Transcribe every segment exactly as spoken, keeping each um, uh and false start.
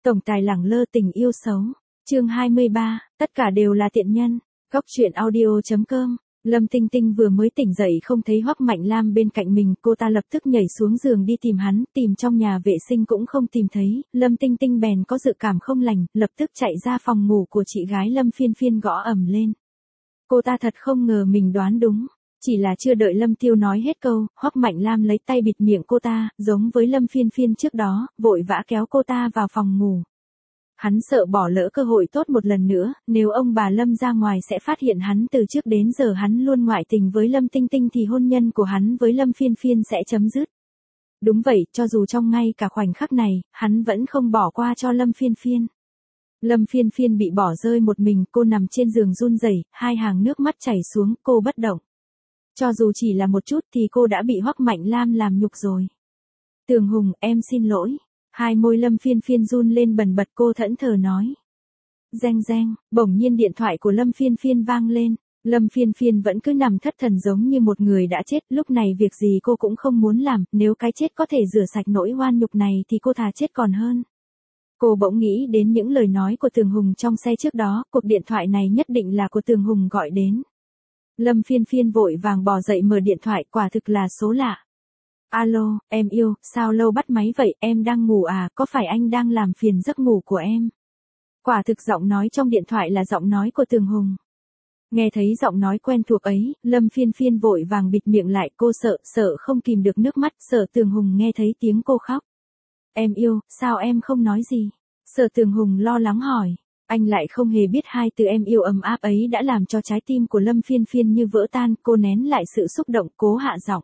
Tổng tài lẳng lơ tình yêu xấu. Chương hai mươi ba, tất cả đều là tiện nhân. Góc truyện audio chấm com. Lâm Tinh Tinh vừa mới tỉnh dậy không thấy Hoắc Mạnh Lam bên cạnh mình, cô ta lập tức nhảy xuống giường đi tìm hắn, tìm trong nhà vệ sinh cũng không tìm thấy, Lâm Tinh Tinh bèn có dự cảm không lành, lập tức chạy ra phòng ngủ của chị gái Lâm Phiên Phiên gõ ầm lên. Cô ta thật không ngờ mình đoán đúng. Chỉ là chưa đợi Lâm Tiêu nói hết câu, Hoắc Mạnh Lam lấy tay bịt miệng cô ta, giống với Lâm Phiên Phiên trước đó, vội vã kéo cô ta vào phòng ngủ. Hắn sợ bỏ lỡ cơ hội tốt một lần nữa, nếu ông bà Lâm ra ngoài sẽ phát hiện hắn từ trước đến giờ hắn luôn ngoại tình với Lâm Tinh Tinh thì hôn nhân của hắn với Lâm Phiên Phiên sẽ chấm dứt. Đúng vậy, cho dù trong ngay cả khoảnh khắc này, hắn vẫn không bỏ qua cho Lâm Phiên Phiên. Lâm Phiên Phiên bị bỏ rơi một mình, cô nằm trên giường run rẩy, hai hàng nước mắt chảy xuống, cô bất động. Cho dù chỉ là một chút thì cô đã bị Hoắc Mạnh Lam làm nhục rồi. Tường Hùng, em xin lỗi. Hai môi Lâm Phiên Phiên run lên bần bật, cô thẫn thờ nói. Reng reng, bỗng nhiên điện thoại của Lâm Phiên Phiên vang lên. Lâm Phiên Phiên vẫn cứ nằm thất thần giống như một người đã chết, lúc này việc gì cô cũng không muốn làm, nếu cái chết có thể rửa sạch nỗi oan nhục này thì cô thà chết còn hơn. Cô bỗng nghĩ đến những lời nói của Tường Hùng trong xe trước đó, cuộc điện thoại này nhất định là của Tường Hùng gọi đến. Lâm Phiên Phiên vội vàng bò dậy mở điện thoại, quả thực là số lạ. Alo, em yêu, sao lâu bắt máy vậy, em đang ngủ à, có phải anh đang làm phiền giấc ngủ của em? Quả thực giọng nói trong điện thoại là giọng nói của Tường Hùng. Nghe thấy giọng nói quen thuộc ấy, Lâm Phiên Phiên vội vàng bịt miệng lại, cô sợ, sợ không kìm được nước mắt, sợ Tường Hùng nghe thấy tiếng cô khóc. Em yêu, sao em không nói gì? Sợ Tường Hùng lo lắng hỏi. Anh lại không hề biết hai từ em yêu ấm áp ấy đã làm cho trái tim của Lâm Phiên Phiên như vỡ tan, cô nén lại sự xúc động, cố hạ giọng.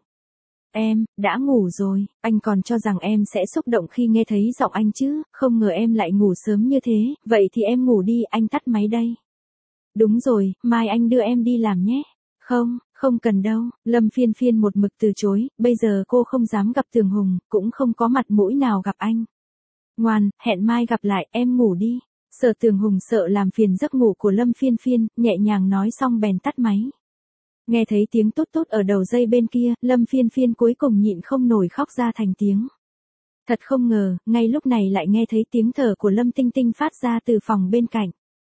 Em, đã ngủ rồi, anh còn cho rằng em sẽ xúc động khi nghe thấy giọng anh chứ, không ngờ em lại ngủ sớm như thế, vậy thì em ngủ đi, anh tắt máy đây. Đúng rồi, mai anh đưa em đi làm nhé. Không, không cần đâu, Lâm Phiên Phiên một mực từ chối, bây giờ cô không dám gặp Tường Hùng, cũng không có mặt mũi nào gặp anh. Ngoan, hẹn mai gặp lại, em ngủ đi. Sợ Tường Hùng sợ làm phiền giấc ngủ của Lâm Phiên Phiên, nhẹ nhàng nói xong bèn tắt máy. Nghe thấy tiếng tút tút ở đầu dây bên kia, Lâm Phiên Phiên cuối cùng nhịn không nổi khóc ra thành tiếng. Thật không ngờ, ngay lúc này lại nghe thấy tiếng thở của Lâm Tinh Tinh phát ra từ phòng bên cạnh.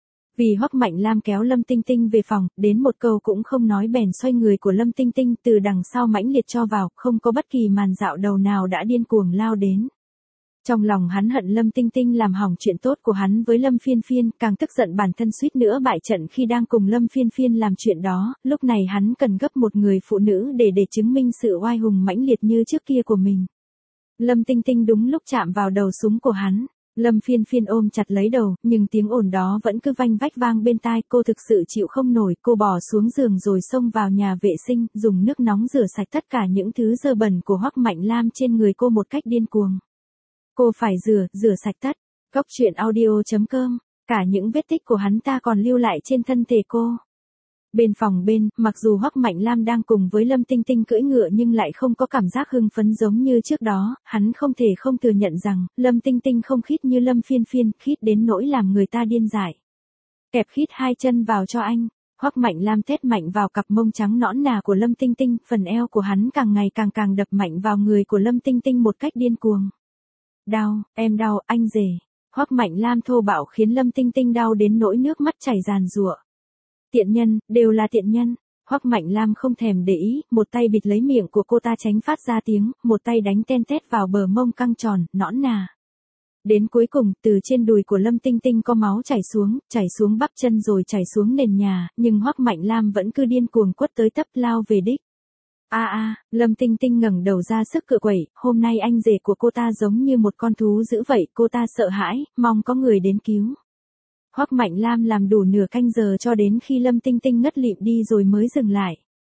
Vì Hoắc Mạnh Lam kéo Lâm Tinh Tinh về phòng, đến một câu cũng không nói bèn xoay người của Lâm Tinh Tinh từ đằng sau mãnh liệt cho vào, không có bất kỳ màn dạo đầu nào đã điên cuồng lao đến. Trong lòng hắn hận Lâm Tinh Tinh làm hỏng chuyện tốt của hắn với Lâm Phiên Phiên, càng tức giận bản thân suýt nữa bại trận khi đang cùng Lâm Phiên Phiên làm chuyện đó, lúc này hắn cần gấp một người phụ nữ để để chứng minh sự oai hùng mãnh liệt như trước kia của mình. Lâm Tinh Tinh đúng lúc chạm vào đầu súng của hắn, Lâm Phiên Phiên ôm chặt lấy đầu, nhưng tiếng ồn đó vẫn cứ vanh vách vang bên tai, cô thực sự chịu không nổi, cô bỏ xuống giường rồi xông vào nhà vệ sinh, dùng nước nóng rửa sạch tất cả những thứ dơ bẩn của Hoắc Mạnh Lam trên người cô một cách điên cuồng. Cô phải rửa, rửa sạch tất. Góc truyện audio chấm com. Cả những vết tích của hắn ta còn lưu lại trên thân thể cô. Bên phòng bên, mặc dù Hoắc Mạnh Lam đang cùng với Lâm Tinh Tinh cưỡi ngựa nhưng lại không có cảm giác hưng phấn giống như trước đó, hắn không thể không thừa nhận rằng, Lâm Tinh Tinh không khít như Lâm Phiên Phiên, khít đến nỗi làm người ta điên dại. Kẹp khít hai chân vào cho anh. Hoắc Mạnh Lam tét mạnh vào cặp mông trắng nõn nà của Lâm Tinh Tinh, phần eo của hắn càng ngày càng càng đập mạnh vào người của Lâm Tinh Tinh một cách điên cuồng. Đau, em đau, anh rể. Hoắc Mạnh Lam thô bạo khiến Lâm Tinh Tinh đau đến nỗi nước mắt chảy ràn rụa. Tiện nhân, đều là tiện nhân. Hoắc Mạnh Lam không thèm để ý, một tay bịt lấy miệng của cô ta tránh phát ra tiếng, một tay đánh ten tét vào bờ mông căng tròn, nõn nà. Đến cuối cùng, từ trên đùi của Lâm Tinh Tinh có máu chảy xuống, chảy xuống bắp chân rồi chảy xuống nền nhà, nhưng Hoắc Mạnh Lam vẫn cứ điên cuồng quất tới tấp lao về đích. A a, Lâm Tinh Tinh ngẩng đầu ra sức cựa quẩy, hôm nay anh rể của cô ta giống như một con thú dữ vậy, cô ta sợ hãi, mong có người đến cứu. Hoắc Mạnh Lam làm đủ nửa canh giờ cho đến khi Lâm Tinh Tinh ngất lịm đi rồi mới dừng lại.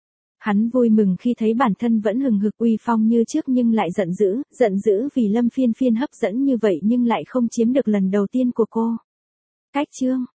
Hắn vui mừng khi thấy bản thân vẫn hừng hực uy phong như trước nhưng lại giận dữ, giận dữ vì Lâm Phiên Phiên hấp dẫn như vậy nhưng lại không chiếm được lần đầu tiên của cô. Cách chương